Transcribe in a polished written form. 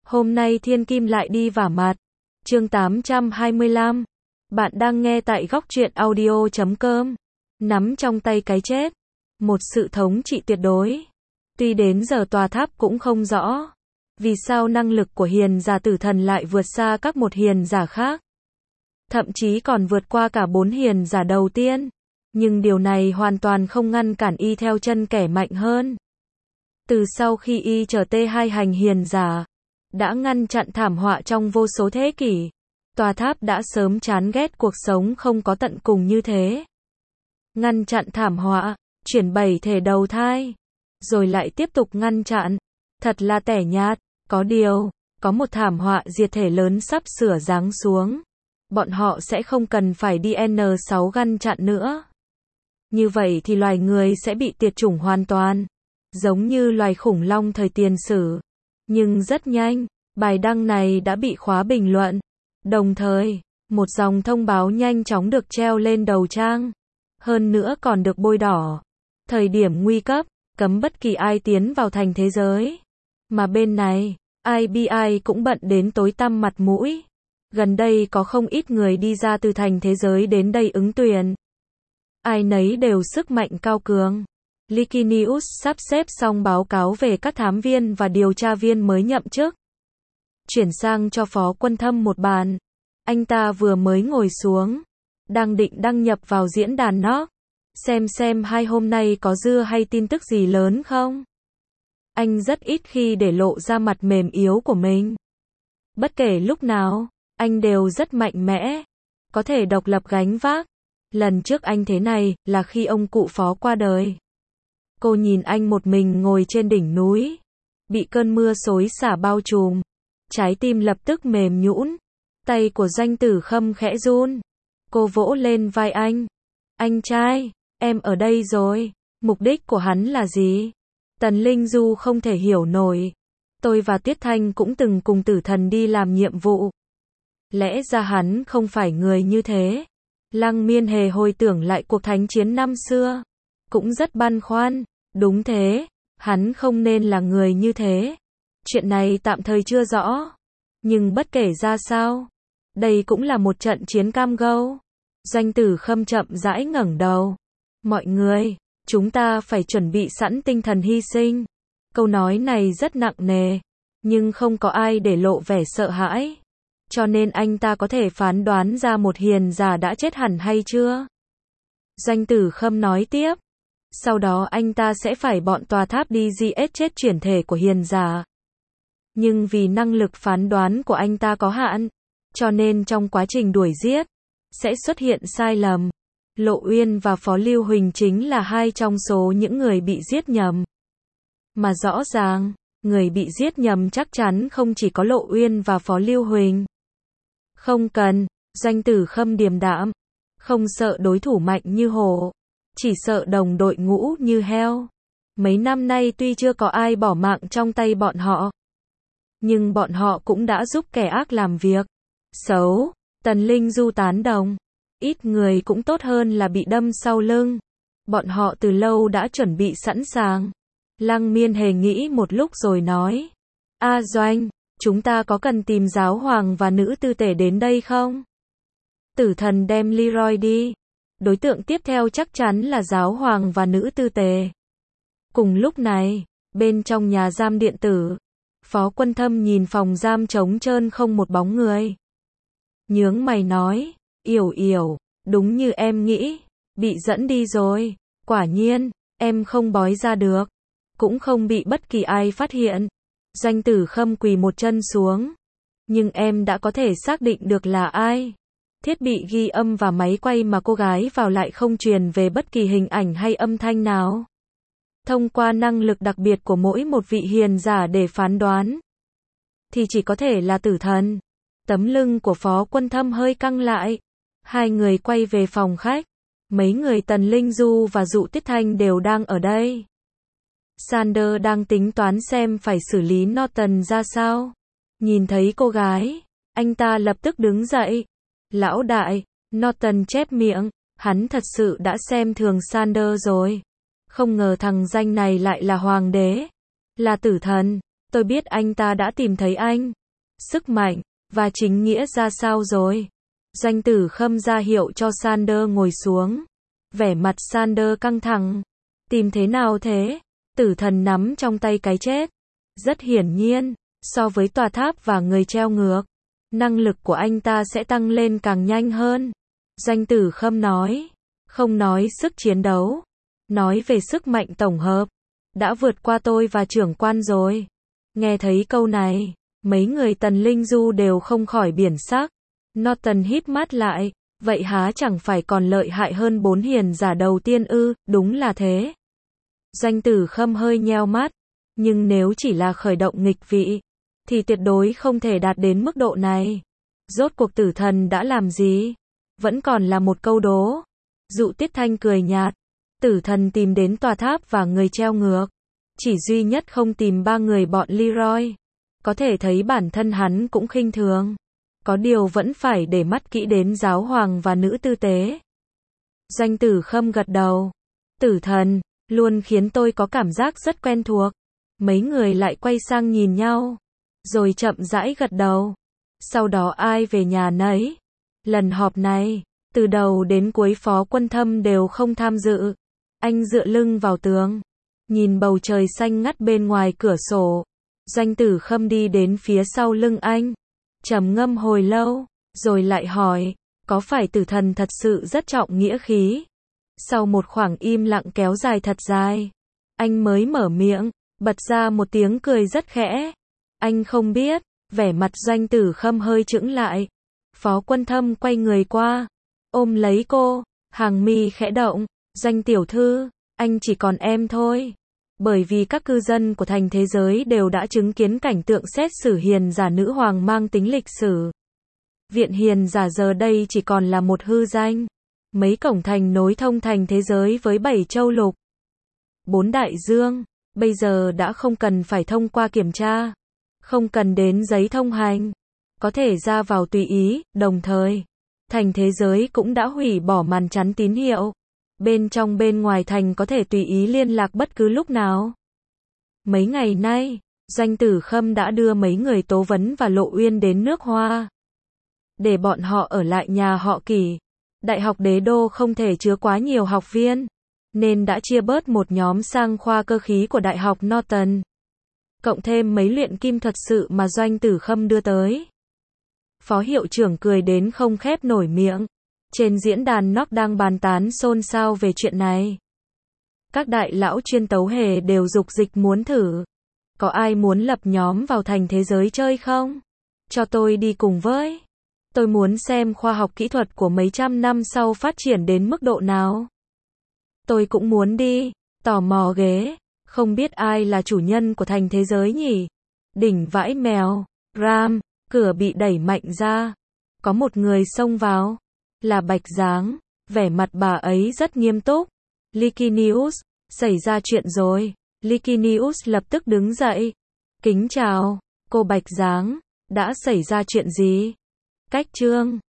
Hôm nay thiên kim lại đi vả mặt. Chương 825. Bạn đang nghe tại góc truyện audio.com. Nắm trong tay cái chết. Một sự thống trị tuyệt đối. Tuy đến giờ tòa tháp cũng không rõ vì sao năng lực của hiền giả tử thần lại vượt xa các một hiền giả khác. Thậm chí còn vượt qua cả 4 hiền giả đầu tiên. Nhưng điều này hoàn toàn không ngăn cản y theo chân kẻ mạnh hơn. Từ sau khi y trở T2 hành hiền giả, đã ngăn chặn thảm họa trong vô số thế kỷ, tòa tháp đã sớm chán ghét cuộc sống không có tận cùng như thế. Ngăn chặn thảm họa, chuyển 7 thể đầu thai, rồi lại tiếp tục ngăn chặn. Thật là tẻ nhạt. Có điều, có một thảm họa diệt thể lớn sắp sửa giáng xuống. Bọn họ sẽ không cần phải đi N6 ngăn chặn nữa. Như vậy thì loài người sẽ bị tuyệt chủng hoàn toàn, giống như loài khủng long thời tiền sử. Nhưng rất nhanh, bài đăng này đã bị khóa bình luận. Đồng thời, một dòng thông báo nhanh chóng được treo lên đầu trang. Hơn nữa còn được bôi đỏ. Thời điểm nguy cấp, cấm bất kỳ ai tiến vào thành thế giới. Mà bên này, IBI cũng bận đến tối tăm mặt mũi. Gần đây có không ít người đi ra từ thành thế giới đến đây ứng tuyển. Ai nấy đều sức mạnh cao cường. Likinius sắp xếp xong báo cáo về các thám viên và điều tra viên mới nhậm chức. Chuyển sang cho Phó Quân Thâm một bàn. Anh ta vừa mới ngồi xuống, đang định đăng nhập vào diễn đàn NOC, xem hai hôm nay có dưa hay tin tức gì lớn không. Anh rất ít khi để lộ ra mặt mềm yếu của mình. Bất kể lúc nào, anh đều rất mạnh mẽ, có thể độc lập gánh vác. Lần trước anh thế này là khi ông cụ Phó qua đời. Cô nhìn anh một mình ngồi trên đỉnh núi, bị cơn mưa xối xả bao trùm, trái tim lập tức mềm nhũn. Tay của Doanh Tử Khâm khẽ run. Cô vỗ lên vai anh. Anh trai, em ở đây rồi. Mục đích của hắn là gì? Tần Linh Du không thể hiểu nổi. Tôi và Tiết Thanh cũng từng cùng tử thần đi làm nhiệm vụ. Lẽ ra hắn không phải người như thế. Lăng Miên Hề hồi tưởng lại cuộc thánh chiến năm xưa, cũng rất băn khoăn. Đúng thế, hắn không nên là người như thế. Chuyện này tạm thời chưa rõ. Nhưng bất kể ra sao, đây cũng là một trận chiến cam go. Doanh Tử Khâm chậm rãi ngẩng đầu. Mọi người, chúng ta phải chuẩn bị sẵn tinh thần hy sinh. Câu nói này rất nặng nề, nhưng không có ai để lộ vẻ sợ hãi. Cho nên anh ta có thể phán đoán ra một hiền giả đã chết hẳn hay chưa? Doanh Tử Khâm nói tiếp. Sau đó anh ta sẽ phải bọn tòa tháp đi giết chết chuyển thể của hiền giả. Nhưng vì năng lực phán đoán của anh ta có hạn, cho nên trong quá trình đuổi giết, sẽ xuất hiện sai lầm. Lộ Uyên và Phó Lưu Huỳnh chính là hai trong số những người bị giết nhầm. Mà rõ ràng, người bị giết nhầm chắc chắn không chỉ có Lộ Uyên và Phó Lưu Huỳnh. Không cần, Doanh Tử Khâm điềm đạm, không sợ đối thủ mạnh như hổ, chỉ sợ đồng đội ngũ như heo. Mấy năm nay tuy chưa có ai bỏ mạng trong tay bọn họ, nhưng bọn họ cũng đã giúp kẻ ác làm việc xấu. Tần Linh Du tán đồng. Ít người cũng tốt hơn là bị đâm sau lưng. Bọn họ từ lâu đã chuẩn bị sẵn sàng. Lăng Miên Hề nghĩ một lúc rồi nói. Doanh, chúng ta có cần tìm giáo hoàng và nữ tư tể đến đây không? Tử thần đem Leroy đi. Đối tượng tiếp theo chắc chắn là giáo hoàng và nữ tư tể. Cùng lúc này, bên trong nhà giam điện tử, Phó Quân Thâm nhìn phòng giam trống trơn không một bóng người. Nhướng mày nói, Yểu, đúng như em nghĩ, bị dẫn đi rồi. Quả nhiên, em không bói ra được, cũng không bị bất kỳ ai phát hiện. Doanh Tử Khâm quỳ một chân xuống. Nhưng em đã có thể xác định được là ai. Thiết bị ghi âm và máy quay mà cô gái vào lại không truyền về bất kỳ hình ảnh hay âm thanh nào. Thông qua năng lực đặc biệt của mỗi một vị hiền giả để phán đoán, thì chỉ có thể là tử thần. Tấm lưng của Phó Quân Thâm hơi căng lại. Hai người quay về phòng khách. Mấy người Tần Linh Du và Dụ Tiết Thanh đều đang ở đây. Sander đang tính toán xem phải xử lý Norton ra sao. Nhìn thấy cô gái, anh ta lập tức đứng dậy. Lão đại, Norton chép miệng, hắn thật sự đã xem thường Sander rồi. Không ngờ thằng danh này lại là hoàng đế, là tử thần. Tôi biết anh ta đã tìm thấy anh. Sức mạnh và chính nghĩa ra sao rồi? Doanh Tử Khâm ra hiệu cho Sander ngồi xuống. Vẻ mặt Sander căng thẳng. Tìm thế nào thế? Tử thần nắm trong tay cái chết. Rất hiển nhiên, so với tòa tháp và người treo ngược, năng lực của anh ta sẽ tăng lên càng nhanh hơn. Doanh Tử Khâm nói. Không nói sức chiến đấu, nói về sức mạnh tổng hợp. Đã vượt qua tôi và trưởng quan rồi. Nghe thấy câu này, mấy người Tần Linh Du đều không khỏi biển sắc. Norton híp mắt lại, vậy há chẳng phải còn lợi hại hơn 4 hiền giả đầu tiên ư? Đúng là thế. Doanh Tử Khâm hơi nheo mắt, nhưng nếu chỉ là khởi động nghịch vị, thì tuyệt đối không thể đạt đến mức độ này. Rốt cuộc tử thần đã làm gì? Vẫn còn là một câu đố. Dụ Tiết Thanh cười nhạt. Tử thần tìm đến tòa tháp và người treo ngược. Chỉ duy nhất không tìm 3 người bọn Leroy. Có thể thấy bản thân hắn cũng khinh thường. Có điều vẫn phải để mắt kỹ đến giáo hoàng và nữ tư tế. Doanh Tử Khâm gật đầu. Tử thần, luôn khiến tôi có cảm giác rất quen thuộc. Mấy người lại quay sang nhìn nhau. Rồi chậm rãi gật đầu. Sau đó ai về nhà nấy. Lần họp này, từ đầu đến cuối Phó Quân Thâm đều không tham dự. Anh dựa lưng vào tường, nhìn bầu trời xanh ngắt bên ngoài cửa sổ. Doanh Tử Khâm đi đến phía sau lưng anh, trầm ngâm hồi lâu, rồi lại hỏi, có phải tử thần thật sự rất trọng nghĩa khí? Sau một khoảng im lặng kéo dài thật dài, anh mới mở miệng, bật ra một tiếng cười rất khẽ. Anh không biết. Vẻ mặt Doanh Tử Khâm hơi chững lại. Phó Quân Thâm quay người qua, ôm lấy cô, hàng mi khẽ động. Doanh tiểu thư, anh chỉ còn em thôi. Bởi vì các cư dân của thành thế giới đều đã chứng kiến cảnh tượng xét xử hiền giả nữ hoàng mang tính lịch sử. Viện hiền giả giờ đây chỉ còn là một hư danh. Mấy cổng thành nối thông thành thế giới với 7 châu lục, 4 đại dương, bây giờ đã không cần phải thông qua kiểm tra. Không cần đến giấy thông hành. Có thể ra vào tùy ý, đồng thời, thành thế giới cũng đã hủy bỏ màn chắn tín hiệu. Bên trong bên ngoài thành có thể tùy ý liên lạc bất cứ lúc nào. Mấy ngày nay, Doanh Tử Khâm đã đưa mấy người Tố Vấn và Lộ Uyên đến nước Hoa. Để bọn họ ở lại nhà họ Kỷ. Đại học Đế Đô không thể chứa quá nhiều học viên, nên đã chia bớt một nhóm sang khoa cơ khí của Đại học Norton. Cộng thêm mấy luyện kim thuật sự mà Doanh Tử Khâm đưa tới. Phó hiệu trưởng cười đến không khép nổi miệng. Trên diễn đàn NOC đang bàn tán xôn xao về chuyện này. Các đại lão chuyên tấu hề đều dục dịch muốn thử. Có ai muốn lập nhóm vào thành thế giới chơi không? Cho tôi đi cùng với. Tôi muốn xem khoa học kỹ thuật của mấy trăm năm sau phát triển đến mức độ nào. Tôi cũng muốn đi. Tò mò ghế. Không biết ai là chủ nhân của thành thế giới nhỉ? Đỉnh vãi mèo. Ram. Cửa bị đẩy mạnh ra. Có một người xông vào. Là Bạch Giáng. Vẻ mặt bà ấy rất nghiêm túc. Licinius, xảy ra chuyện rồi. Licinius lập tức đứng dậy. Kính chào, cô Bạch Giáng. Đã xảy ra chuyện gì? Cách chương